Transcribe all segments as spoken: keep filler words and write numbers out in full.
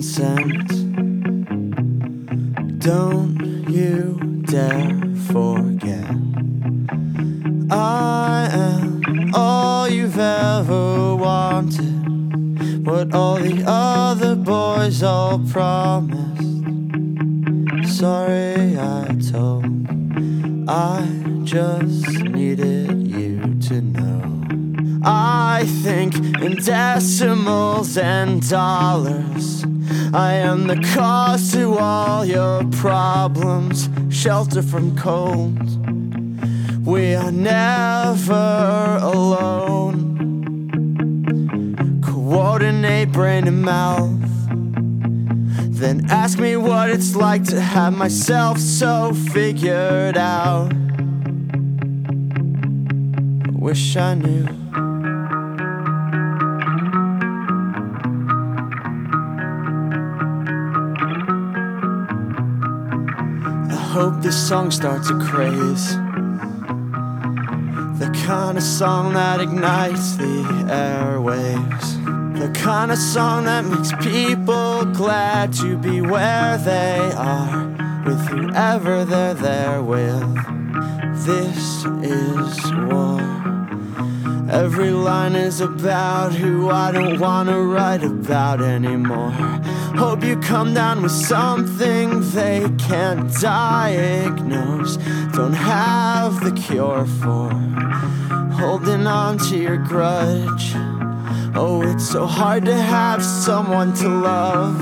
consent. Don't you dare forget I am all you've ever wanted, what all the other boys all promised. Sorry I told, I just needed you to know. I think in decimals and dollars. I am the cause to all your problems. Shelter from cold. We are never alone. Coordinate brain and mouth. Then ask me what it's like to have myself so figured out. I wish I knew. I hope this song starts a craze, the kind of song that ignites the airwaves, the kind of song that makes people glad to be where they are, with whoever they're there with. This is war. Every line is about who I don't wanna write about anymore. Hope you come down with something they can't diagnose, don't have the cure for. Holding on to your grudge. Oh, it's so hard to have someone to love,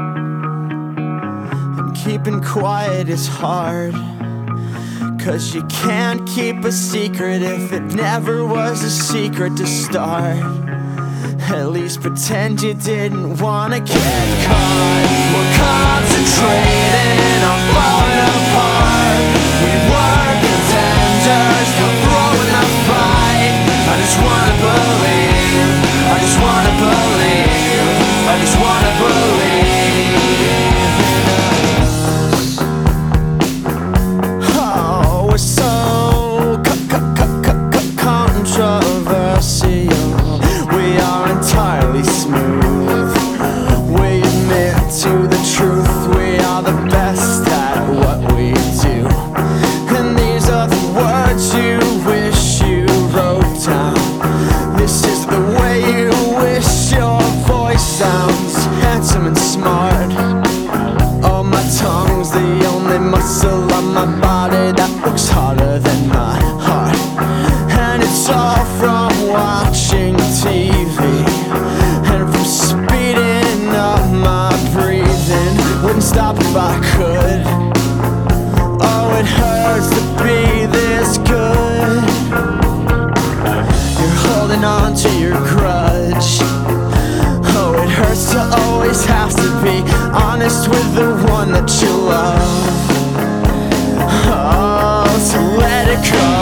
and keeping quiet is hard, 'cause you can't keep a secret if it never was a secret to start. At least pretend you didn't wanna get caught. We're concentrating on falling apart. We were contenders, now throwing a fight. I just wanna believe, I just wanna believe, I just wanna believe in us. Oh, we're so controversial. We are entirely smooth. We admit to the truth. We are the best at what we do. And these are the words you wish you wrote down. This is the way you wish your voice sounds. Handsome and smart. Oh, my tongue's the only muscle on my body that works harder than my heart. And it's all from watching T V and from speeding up my breathing. Wouldn't stop if I could. Oh, it hurts to be this good. You're holding on to your grudge. Oh, it hurts to always have to be honest with the one that you love. Oh, so let it go.